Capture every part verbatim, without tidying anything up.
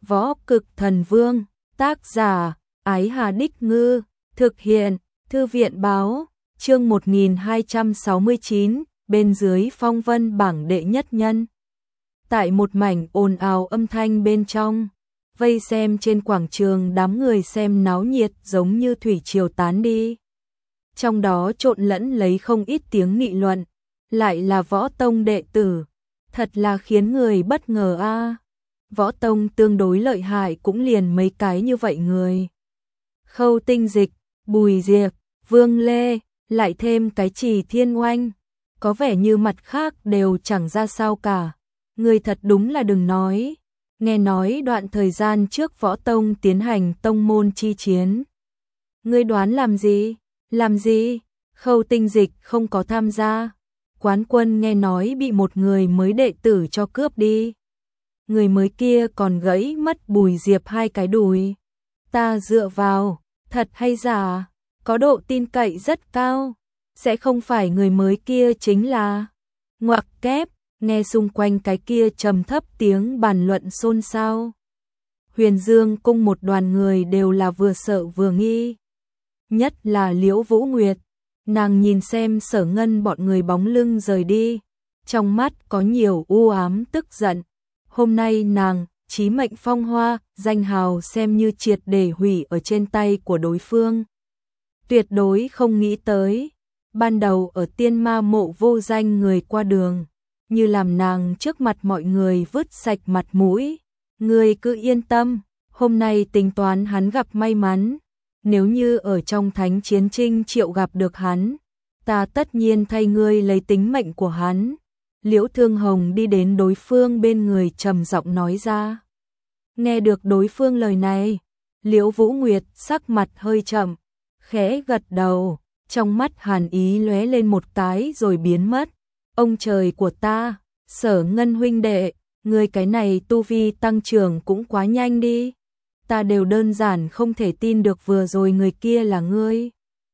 Võ Cực Thần Vương, tác giả, Ái Hà Đích Ngư, thực hiện, Thư viện Báo, chương một nghìn hai trăm sáu mươi chín, bên dưới phong vân bảng đệ nhất nhân. Tại một mảnh ồn ào âm thanh bên trong, vây xem trên quảng trường đám người xem náo nhiệt giống như thủy triều tán đi. Trong đó trộn lẫn lấy không ít tiếng nghị luận, lại là võ tông đệ tử, thật là khiến người bất ngờ a. À. Võ tông tương đối lợi hại cũng liền mấy cái như vậy người. Khâu Tinh Dịch, Bùi Diệp, Vương Lê, lại thêm cái Trì Thiên Oanh, có vẻ như mặt khác đều chẳng ra sao cả. Người thật đúng là đừng nói, nghe nói đoạn thời gian trước võ tông tiến hành tông môn chi chiến. Ngươi đoán làm gì? Làm gì? Khâu Tinh Dịch không có tham gia. Quán Quân nghe nói bị một người mới đệ tử cho cướp đi. Người mới kia còn gãy mất Bùi Diệp hai cái đùi. Ta dựa vào, thật hay giả, có độ tin cậy rất cao. Sẽ không phải người mới kia chính là... Ngoặc kép, nghe xung quanh cái kia trầm thấp tiếng bàn luận xôn xao. Huyền Dương cung một đoàn người đều là vừa sợ vừa nghi. Nhất là Liễu Vũ Nguyệt, nàng nhìn xem Sở Ngân bọn người bóng lưng rời đi, trong mắt có nhiều u ám tức giận. Hôm nay nàng, Chí Mệnh Phong Hoa, danh hào xem như triệt để hủy ở trên tay của đối phương. Tuyệt đối không nghĩ tới, ban đầu ở Tiên Ma Mộ vô danh người qua đường, như làm nàng trước mặt mọi người vứt sạch mặt mũi. Ngươi cứ yên tâm, hôm nay tính toán hắn gặp may mắn. Nếu như ở trong thánh chiến trinh triệu gặp được hắn, ta tất nhiên thay ngươi lấy tính mệnh của hắn. Liễu Thương Hồng đi đến đối phương bên người trầm giọng nói ra. Nghe được đối phương lời này, Liễu Vũ Nguyệt sắc mặt hơi chậm, khẽ gật đầu, trong mắt hàn ý lóe lên một cái rồi biến mất. Ông trời của ta, Sở Ngân huynh đệ, ngươi cái này tu vi tăng trưởng cũng quá nhanh đi. Ta đều đơn giản không thể tin được vừa rồi người kia là ngươi.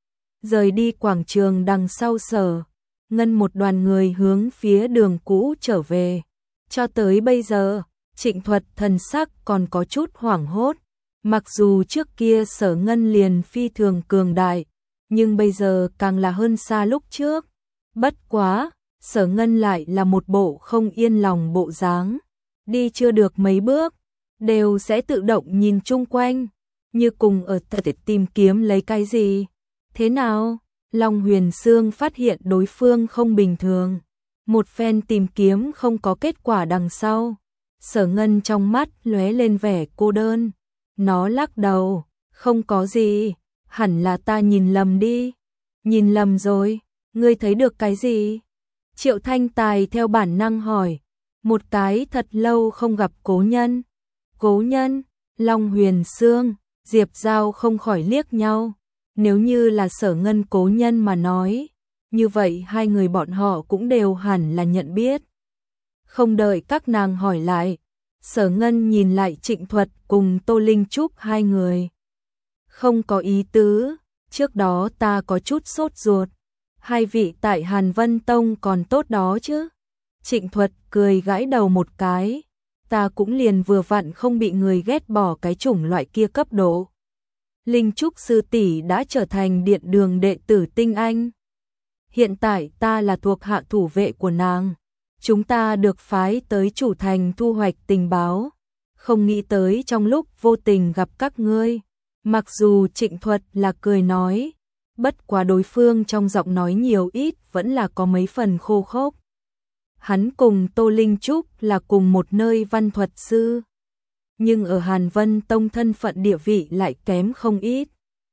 Rời đi quảng trường đằng sau Sở Ngân một đoàn người hướng phía đường cũ trở về. Cho tới bây giờ, Trịnh Thuật thần sắc còn có chút hoảng hốt. Mặc dù trước kia Sở Ngân liền phi thường cường đại, nhưng bây giờ càng là hơn xa lúc trước. Bất quá, Sở Ngân lại là một bộ không yên lòng bộ dáng. Đi chưa được mấy bước, đều sẽ tự động nhìn chung quanh, như cùng ở thật tìm kiếm lấy cái gì. Thế nào? Long Huyền Sương phát hiện đối phương không bình thường. Một phen tìm kiếm không có kết quả đằng sau. Sở Ngân trong mắt lóe lên vẻ cô đơn. Nó lắc đầu, không có gì, hẳn là ta nhìn lầm đi. Nhìn lầm rồi, ngươi thấy được cái gì? Triệu Thanh Tài theo bản năng hỏi. Một cái thật lâu không gặp cố nhân. Cố nhân, Long Huyền Sương, Diệp Giao không khỏi liếc nhau. Nếu như là Sở Ngân cố nhân mà nói, như vậy hai người bọn họ cũng đều hẳn là nhận biết. Không đợi các nàng hỏi lại, Sở Ngân nhìn lại Trịnh Thuật cùng Tô Linh Trúc hai người. Không có ý tứ, trước đó ta có chút sốt ruột. Hai vị tại Hàn Vân Tông còn tốt đó chứ. Trịnh Thuật cười gãi đầu một cái. Ta cũng liền vừa vặn không bị người ghét bỏ cái chủng loại kia cấp độ. Linh Trúc sư tỷ đã trở thành điện đường đệ tử tinh anh. Hiện tại ta là thuộc hạ thủ vệ của nàng. Chúng ta được phái tới chủ thành thu hoạch tình báo. Không nghĩ tới trong lúc vô tình gặp các ngươi. Mặc dù Trịnh Thuật là cười nói, bất quá đối phương trong giọng nói nhiều ít vẫn là có mấy phần khô khốc. Hắn cùng Tô Linh Trúc là cùng một nơi văn thuật sư, nhưng ở Hàn Vân Tông thân phận địa vị lại kém không ít.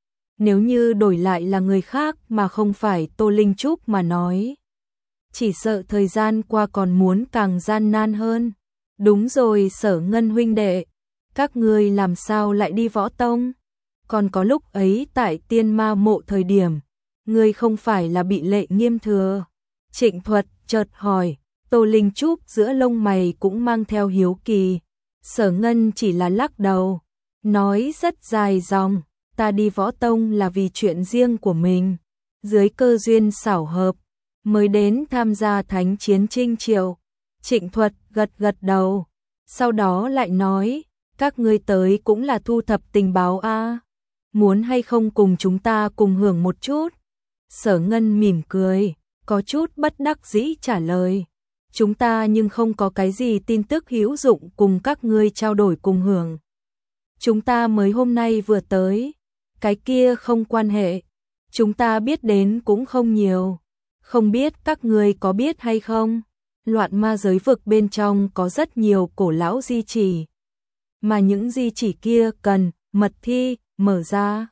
Nếu như đổi lại là người khác mà không phải Tô Linh Trúc mà nói, chỉ sợ thời gian qua còn muốn càng gian nan hơn. Đúng rồi Sở Ngân huynh đệ, các ngươi làm sao lại đi võ tông? Còn có lúc ấy tại Tiên Ma Mộ thời điểm, ngươi không phải là bị lệ nghiêm thừa? Trịnh Thuật chợt hỏi. Tô Linh Trúc giữa lông mày cũng mang theo hiếu kỳ. Sở Ngân chỉ là lắc đầu, nói rất dài dòng, ta đi võ tông là vì chuyện riêng của mình. Dưới cơ duyên xảo hợp, mới đến tham gia thánh chiến trinh triệu. Trịnh Thuật gật gật đầu, sau đó lại nói, Các ngươi tới cũng là thu thập tình báo a, muốn hay không cùng chúng ta cùng hưởng một chút? Sở Ngân mỉm cười, có chút bất đắc dĩ trả lời. Chúng ta nhưng không có cái gì tin tức hữu dụng cùng các ngươi trao đổi cùng hưởng. Chúng ta mới hôm nay vừa tới, cái kia không quan hệ. Chúng ta biết đến cũng không nhiều. Không biết các ngươi có biết hay không? Loạn ma giới vực bên trong có rất nhiều cổ lão di chỉ. Mà những di chỉ kia cần mật thi mở ra.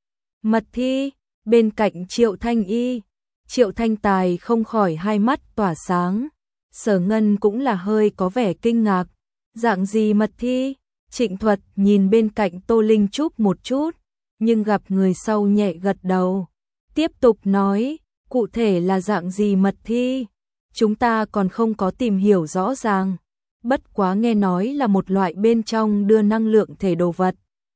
Mật thi, bên cạnh Triệu Thanh Y. Triệu Thanh Tài không khỏi hai mắt tỏa sáng. Sở Ngân cũng là hơi có vẻ kinh ngạc. Dạng gì mật thi? Trịnh Thuật nhìn bên cạnh Tô Linh Trúc một chút, nhưng gặp người sau nhẹ gật đầu. Tiếp tục nói, cụ thể là dạng gì mật thi? Chúng ta còn không có tìm hiểu rõ ràng. Bất quá nghe nói là một loại bên trong đưa năng lượng thể đồ vật.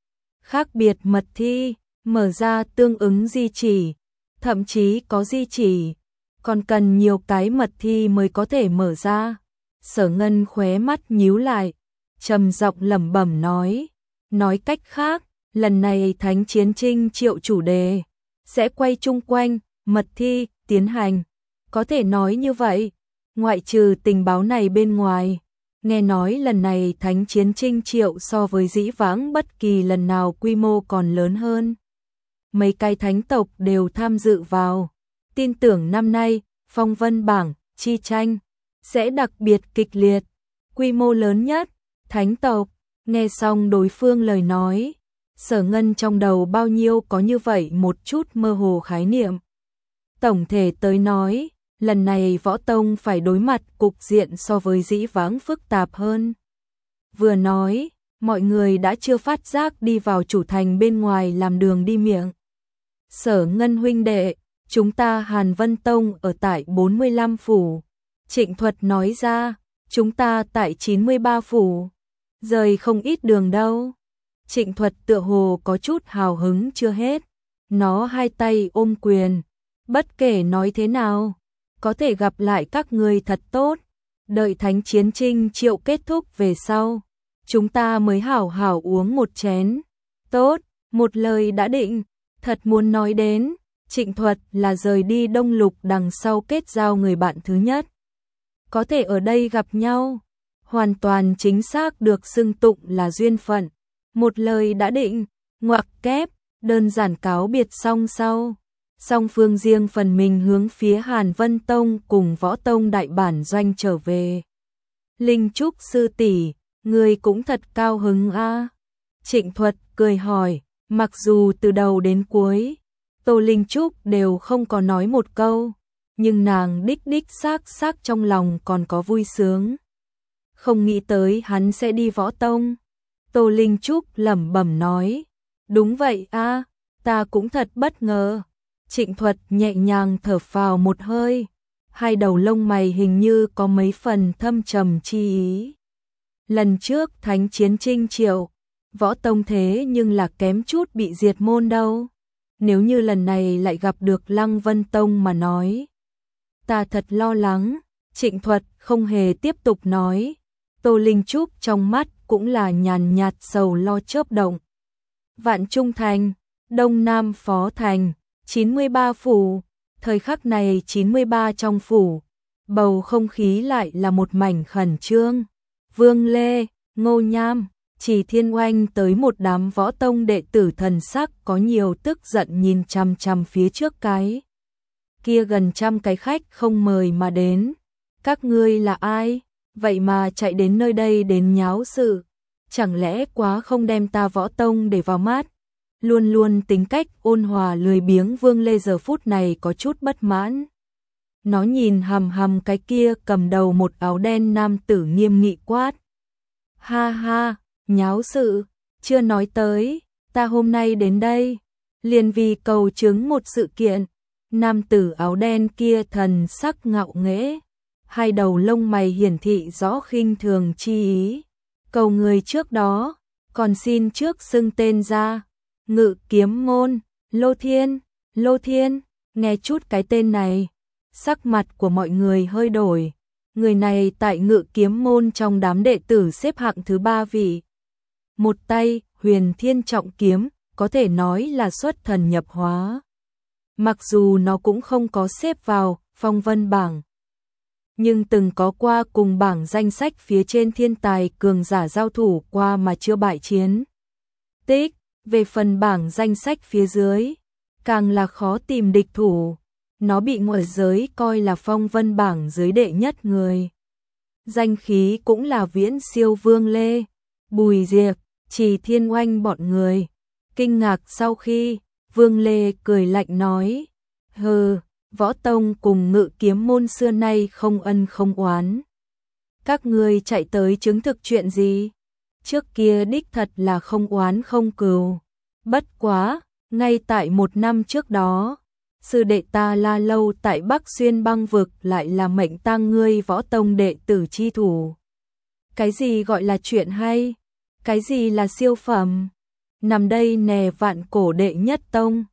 Khác biệt mật thi, mở ra tương ứng di chỉ, thậm chí có di chỉ, còn cần nhiều cái mật thi mới có thể mở ra. Sở Ngân khóe mắt nhíu lại, trầm giọng lẩm bẩm nói, nói cách khác, lần này Thánh Chiến Trinh Triệu chủ đề sẽ quay chung quanh mật thi tiến hành. Có thể nói như vậy, ngoại trừ tình báo này bên ngoài, nghe nói lần này Thánh Chiến Trinh Triệu so với dĩ vãng bất kỳ lần nào quy mô còn lớn hơn. Mấy cái thánh tộc đều tham dự vào. Tin tưởng năm nay, phong vân bảng, chi tranh, sẽ đặc biệt kịch liệt. Quy mô lớn nhất, thánh tộc. Nghe xong đối phương lời nói, Sở Ngân trong đầu bao nhiêu có như vậy một chút mơ hồ khái niệm. Tổng thể tới nói, lần này võ tông phải đối mặt cục diện so với dĩ vãng phức tạp hơn. Vừa nói, mọi người đã chưa phát giác đi vào chủ thành bên ngoài làm đường đi miệng. Sở Ngân huynh đệ, chúng ta Hàn Vân Tông ở tại bốn mươi lăm phủ. Trịnh Thuật nói ra, chúng ta tại chín mươi ba phủ. Rời không ít đường đâu. Trịnh Thuật tựa hồ có chút hào hứng chưa hết. Nó hai tay ôm quyền. Bất kể nói thế nào, có thể gặp lại các người thật tốt. Đợi Thánh Chiến Trinh Triệu kết thúc về sau, chúng ta mới hảo hảo uống một chén. Tốt, một lời đã định. Thật muốn nói đến, Trịnh Thuật là rời đi Đông Lục đằng sau kết giao người bạn thứ nhất. Có thể ở đây gặp nhau, hoàn toàn chính xác được xưng tụng là duyên phận. Một lời đã định, ngoặc kép, đơn giản cáo biệt xong sau. Song phương riêng phần mình hướng phía Hàn Vân Tông cùng Võ Tông đại bản doanh trở về. Linh Trúc sư tỷ, người cũng thật cao hứng a. Trịnh Thuật cười hỏi, mặc dù từ đầu đến cuối, Tô Linh Trúc đều không có nói một câu, nhưng nàng đích đích xác xác trong lòng còn có vui sướng. Không nghĩ tới hắn sẽ đi Võ Tông. Tô Linh Trúc lẩm bẩm nói, đúng vậy a, ta cũng thật bất ngờ. Trịnh Thuật nhẹ nhàng thở phào một hơi, hai đầu lông mày hình như có mấy phần thâm trầm chi ý. Lần trước Thánh Chiến Trinh Triệu, Võ Tông thế nhưng là kém chút bị diệt môn đâu. Nếu như lần này lại gặp được Lăng Vân Tông mà nói, ta thật lo lắng. Trịnh Thuật không hề tiếp tục nói. Tô Linh Trúc trong mắt cũng là nhàn nhạt sầu lo chớp động. Vạn Trung Thành, Đông Nam Phó Thành, chín mươi ba phủ. Thời khắc này chín mươi ba trong phủ, bầu không khí lại là một mảnh khẩn trương. Vương Lê, Ngô Nham, Chỉ Thiên Oanh tới một đám võ tông đệ tử thần sắc có nhiều tức giận nhìn chằm chằm phía trước cái. Kia gần trăm cái khách không mời mà đến. Các ngươi là ai? Vậy mà chạy đến nơi đây đến nháo sự. Chẳng lẽ quá không đem ta Võ Tông để vào mắt? Luôn luôn tính cách ôn hòa lười biếng Vương Lê giờ phút này có chút bất mãn. Nó nhìn hằm hằm cái kia cầm đầu một áo đen nam tử nghiêm nghị quát. Ha ha, nháo sự, chưa nói tới, ta hôm nay đến đây, liền vì cầu chứng một sự kiện. Nam tử áo đen kia thần sắc ngạo nghễ, hai đầu lông mày hiển thị rõ khinh thường chi ý. Cầu người trước đó, còn xin trước xưng tên ra. Ngự Kiếm Môn, Lô Thiên, Lô Thiên, nghe chút cái tên này, sắc mặt của mọi người hơi đổi. Người này tại Ngự Kiếm Môn trong đám đệ tử xếp hạng thứ ba vị. một tay Huyền Thiên Trọng Kiếm, có thể nói là xuất thần nhập hóa. Mặc dù nó cũng không có xếp vào phong vân bảng, nhưng từng có qua cùng bảng danh sách phía trên thiên tài cường giả giao thủ qua mà chưa bại chiến. Tích, về phần bảng danh sách phía dưới, càng là khó tìm địch thủ. Nó bị ngoại giới coi là phong vân bảng dưới đệ nhất người. Danh khí cũng là viễn siêu Vương Lê, Bùi Diệp, Trì Thiên Oanh bọn người. Kinh ngạc sau khi, Vương Lê cười lạnh nói, hừ, Võ Tông cùng Ngự Kiếm môn xưa nay không ân không oán. Các ngươi chạy tới chứng thực chuyện gì? Trước kia đích thật là không oán không cừu. Bất quá, ngay tại một năm trước đó, sư đệ ta La Lâu tại Bắc Xuyên băng vực lại là mệnh tang ngươi Võ Tông đệ tử chi thủ. Cái gì gọi là chuyện hay? Cái gì là siêu phẩm? Nằm đây nè vạn cổ đệ nhất tông.